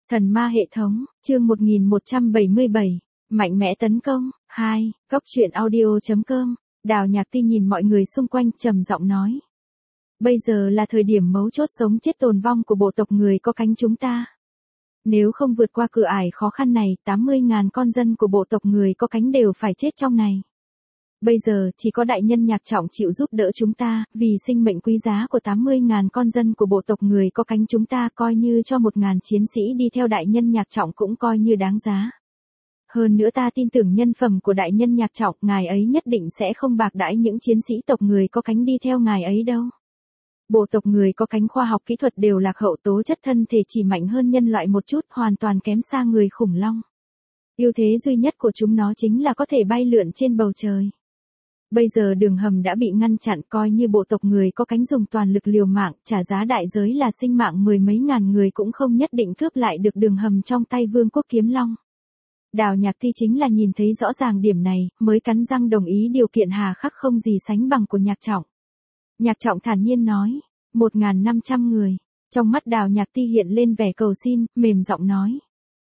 Thần ma hệ thống, chương 1177, mạnh mẽ tấn công, 2, góc truyện audio.com, Đào Nhạc Ti nhìn mọi người xung quanh trầm giọng nói. Bây giờ là thời điểm mấu chốt sống chết tồn vong của bộ tộc người có cánh chúng ta. Nếu không vượt qua cửa ải khó khăn này, 80.000 con dân của bộ tộc người có cánh đều phải chết trong này. Bây giờ, chỉ có đại nhân Nhạc Trọng chịu giúp đỡ chúng ta, vì sinh mệnh quý giá của 80.000 con dân của bộ tộc người có cánh chúng ta coi như cho 1.000 chiến sĩ đi theo đại nhân Nhạc Trọng cũng coi như đáng giá. Hơn nữa ta tin tưởng nhân phẩm của đại nhân Nhạc Trọng, ngài ấy nhất định sẽ không bạc đãi những chiến sĩ tộc người có cánh đi theo ngài ấy đâu. Bộ tộc người có cánh khoa học kỹ thuật đều lạc hậu, tố chất thân thể chỉ mạnh hơn nhân loại một chút, hoàn toàn kém xa người khủng long. Ưu thế duy nhất của chúng nó chính là có thể bay lượn trên bầu trời. Bây giờ đường hầm đã bị ngăn chặn, coi như bộ tộc người có cánh dùng toàn lực liều mạng, trả giá đại giới là sinh mạng mười mấy ngàn người cũng không nhất định cướp lại được đường hầm trong tay Vương quốc Kiếm Long. Đào Nhạc Ti chính là nhìn thấy rõ ràng điểm này, mới cắn răng đồng ý điều kiện hà khắc không gì sánh bằng của Nhạc Trọng. Nhạc Trọng thản nhiên nói, 1.500 người. Trong mắt Đào Nhạc Ti hiện lên vẻ cầu xin, mềm giọng nói.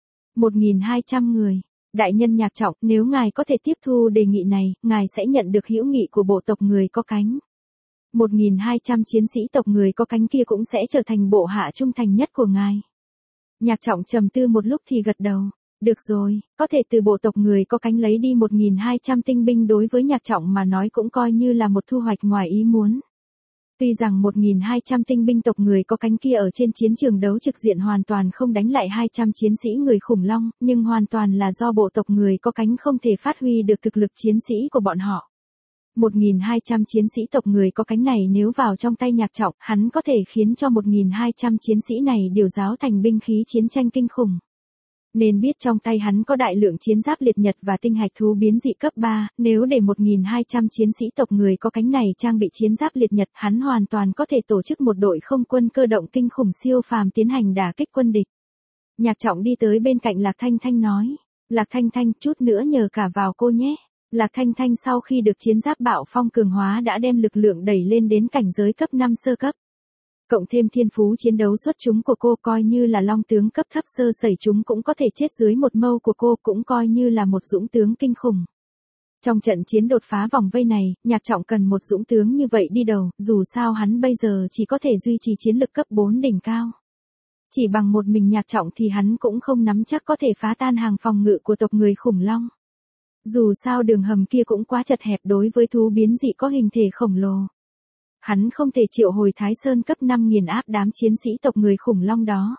1.200 người. Đại nhân Nhạc Trọng, nếu ngài có thể tiếp thu đề nghị này, ngài sẽ nhận được hữu nghị của bộ tộc người có cánh. 1.200 chiến sĩ tộc người có cánh kia cũng sẽ trở thành bộ hạ trung thành nhất của ngài. Nhạc Trọng trầm tư một lúc thì gật đầu. Được rồi, có thể từ bộ tộc người có cánh lấy đi 1.200 tinh binh đối với Nhạc Trọng mà nói cũng coi như là một thu hoạch ngoài ý muốn. Tuy rằng 1.200 tinh binh tộc người có cánh kia ở trên chiến trường đấu trực diện hoàn toàn không đánh lại 200 chiến sĩ người khủng long, nhưng hoàn toàn là do bộ tộc người có cánh không thể phát huy được thực lực chiến sĩ của bọn họ. 1.200 chiến sĩ tộc người có cánh này nếu vào trong tay Nhạc Trọng, hắn có thể khiến cho 1.200 chiến sĩ này điều giáo thành binh khí chiến tranh kinh khủng. Nên biết trong tay hắn có đại lượng chiến giáp liệt nhật và tinh hạch thú biến dị cấp 3, nếu để 1.200 chiến sĩ tộc người có cánh này trang bị chiến giáp liệt nhật, hắn hoàn toàn có thể tổ chức một đội không quân cơ động kinh khủng siêu phàm tiến hành đả kích quân địch. Nhạc Trọng đi tới bên cạnh Lạc Thanh Thanh nói, Lạc Thanh Thanh, chút nữa nhờ cả vào cô nhé. Lạc Thanh Thanh sau khi được chiến giáp bạo phong cường hóa đã đem lực lượng đẩy lên đến cảnh giới cấp 5 sơ cấp. Cộng thêm thiên phú chiến đấu xuất chúng của cô, coi như là long tướng cấp thấp sơ sẩy chúng cũng có thể chết dưới một mâu của cô, cũng coi như là một dũng tướng kinh khủng. Trong trận chiến đột phá vòng vây này, Nhạc Trọng cần một dũng tướng như vậy đi đầu, dù sao hắn bây giờ chỉ có thể duy trì chiến lực cấp 4 đỉnh cao. Chỉ bằng một mình Nhạc Trọng thì hắn cũng không nắm chắc có thể phá tan hàng phòng ngự của tộc người khủng long. Dù sao đường hầm kia cũng quá chật hẹp đối với thú biến dị có hình thể khổng lồ. Hắn không thể triệu hồi Thái Sơn cấp 5 nghiền áp đám chiến sĩ tộc người khủng long đó.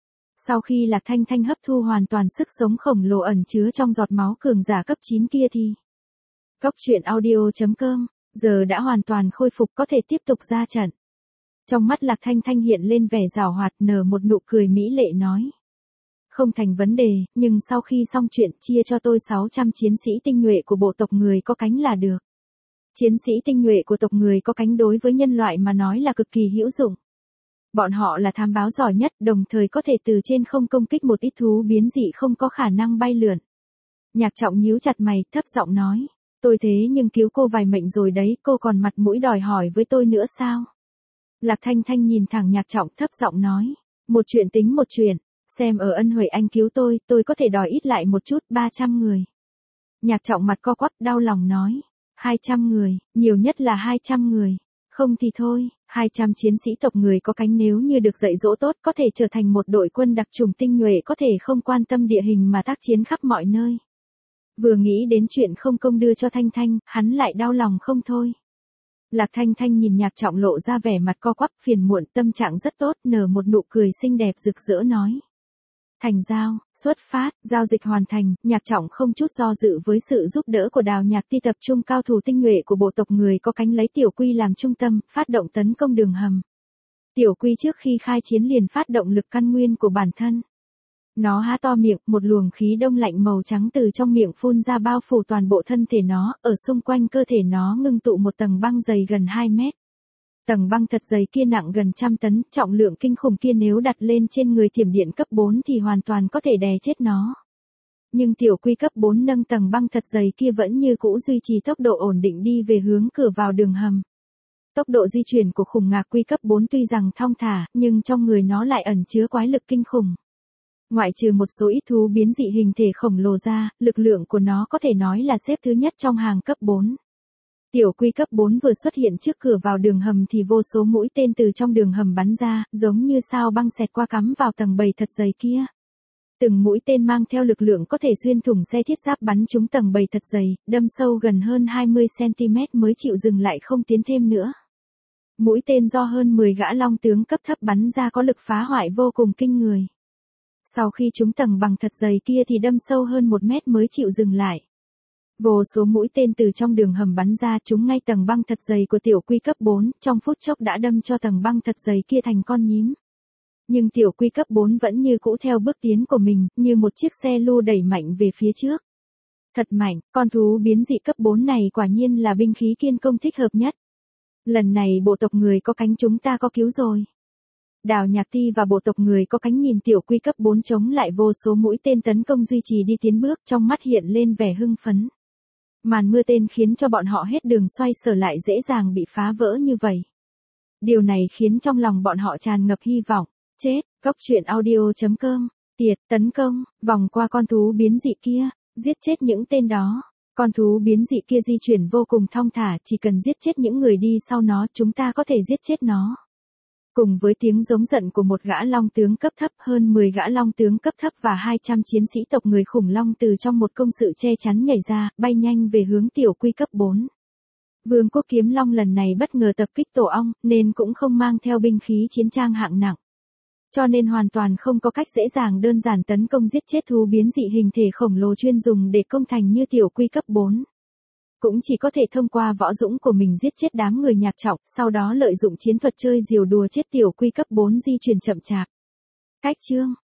Sau khi Lạc Thanh Thanh hấp thu hoàn toàn sức sống khổng lồ ẩn chứa trong giọt máu cường giả cấp 9 kia thì góc truyện audio.com giờ đã hoàn toàn khôi phục, có thể tiếp tục ra trận. Trong mắt Lạc Thanh Thanh hiện lên vẻ giảo hoạt, nở một nụ cười mỹ lệ nói. Không thành vấn đề, nhưng sau khi xong chuyện chia cho tôi 600 chiến sĩ tinh nhuệ của bộ tộc người có cánh là được. Chiến sĩ tinh nhuệ của tộc người có cánh đối với nhân loại mà nói là cực kỳ hữu dụng. Bọn họ là thám báo giỏi nhất, đồng thời có thể từ trên không công kích một ít thú biến dị không có khả năng bay lượn. Nhạc Trọng nhíu chặt mày, thấp giọng nói, tôi thế nhưng cứu cô vài mệnh rồi đấy, cô còn mặt mũi đòi hỏi với tôi nữa sao? Lạc Thanh Thanh nhìn thẳng Nhạc Trọng thấp giọng nói, một chuyện tính một chuyện, xem ở ân huệ anh cứu tôi có thể đòi ít lại một chút, 300 người. Nhạc Trọng mặt co quắp đau lòng nói. 200 người, nhiều nhất là 200 người. Không thì thôi, 200 chiến sĩ tộc người có cánh nếu như được dạy dỗ tốt có thể trở thành một đội quân đặc chủng tinh nhuệ có thể không quan tâm địa hình mà tác chiến khắp mọi nơi. Vừa nghĩ đến chuyện không công đưa cho Thanh Thanh, hắn lại đau lòng không thôi. Lạc Thanh Thanh nhìn Nhạc Trọng lộ ra vẻ mặt co quắp phiền muộn, tâm trạng rất tốt, nở một nụ cười xinh đẹp rực rỡ nói. Thành giao, xuất phát, giao dịch hoàn thành, Nhạc Trọng không chút do dự với sự giúp đỡ của Đào Nhạc Ti tập trung cao thủ tinh nhuệ của bộ tộc người có cánh lấy Tiểu Quy làm trung tâm, phát động tấn công đường hầm. Tiểu Quy trước khi khai chiến liền phát động lực căn nguyên của bản thân. Nó há to miệng, một luồng khí đông lạnh màu trắng từ trong miệng phun ra bao phủ toàn bộ thân thể nó, ở xung quanh cơ thể nó ngưng tụ một tầng băng dày gần 2 mét. Tầng băng thật dày kia nặng gần 100 tấn, trọng lượng kinh khủng kia nếu đặt lên trên người thiểm điện cấp 4 thì hoàn toàn có thể đè chết nó. Nhưng Tiểu Quy cấp 4 nâng tầng băng thật dày kia vẫn như cũ duy trì tốc độ ổn định đi về hướng cửa vào đường hầm. Tốc độ di chuyển của khủng ngạc Quy cấp 4 tuy rằng thong thả, nhưng trong người nó lại ẩn chứa quái lực kinh khủng. Ngoại trừ một số ít thú biến dị hình thể khổng lồ ra, lực lượng của nó có thể nói là xếp thứ nhất trong hàng cấp 4. Tiểu quy cấp 4 vừa xuất hiện trước cửa vào đường hầm thì vô số mũi tên từ trong đường hầm bắn ra, giống như sao băng xẹt qua cắm vào tầng bầy thật dày kia. Từng mũi tên mang theo lực lượng có thể xuyên thủng xe thiết giáp bắn trúng tầng bầy thật dày, đâm sâu gần hơn 20cm mới chịu dừng lại không tiến thêm nữa. Mũi tên do hơn 10 gã long tướng cấp thấp bắn ra có lực phá hoại vô cùng kinh người. Sau khi trúng tầng bằng thật dày kia thì đâm sâu hơn 1 mét mới chịu dừng lại. Vô số mũi tên từ trong đường hầm bắn ra trúng ngay tầng băng thật dày của tiểu quy cấp 4, trong phút chốc đã đâm cho tầng băng thật dày kia thành con nhím. Nhưng tiểu quy cấp 4 vẫn như cũ theo bước tiến của mình, như một chiếc xe lu đẩy mạnh về phía trước. Thật mạnh, con thú biến dị cấp 4 này quả nhiên là binh khí kiên công thích hợp nhất. Lần này bộ tộc người có cánh chúng ta có cứu rồi. Đào Nhạc Ti và bộ tộc người có cánh nhìn tiểu quy cấp 4 chống lại vô số mũi tên tấn công duy trì đi tiến bước, trong mắt hiện lên vẻ hưng phấn. Màn mưa tên khiến cho bọn họ hết đường xoay sở lại dễ dàng bị phá vỡ như vậy. Điều này khiến trong lòng bọn họ tràn ngập hy vọng. Chết, Cốc truyện audio.com, tiệt, tấn công, vòng qua con thú biến dị kia, giết chết những tên đó. Con thú biến dị kia di chuyển vô cùng thong thả, chỉ cần giết chết những người đi sau nó, chúng ta có thể giết chết nó. Cùng với tiếng giống giận của một gã long tướng cấp thấp, hơn 10 gã long tướng cấp thấp và 200 chiến sĩ tộc người khủng long từ trong một công sự che chắn nhảy ra, bay nhanh về hướng tiểu quy cấp 4. Vương quốc kiếm long lần này bất ngờ tập kích tổ ong, nên cũng không mang theo binh khí chiến trang hạng nặng. Cho nên hoàn toàn không có cách dễ dàng đơn giản tấn công giết chết thú biến dị hình thể khổng lồ chuyên dùng để công thành như tiểu quy cấp 4. Cũng chỉ có thể thông qua võ dũng của mình giết chết đám người nhạc trọng, sau đó lợi dụng chiến thuật chơi diều đùa chết tiểu quy cấp 4 di chuyển chậm chạp. Cách chương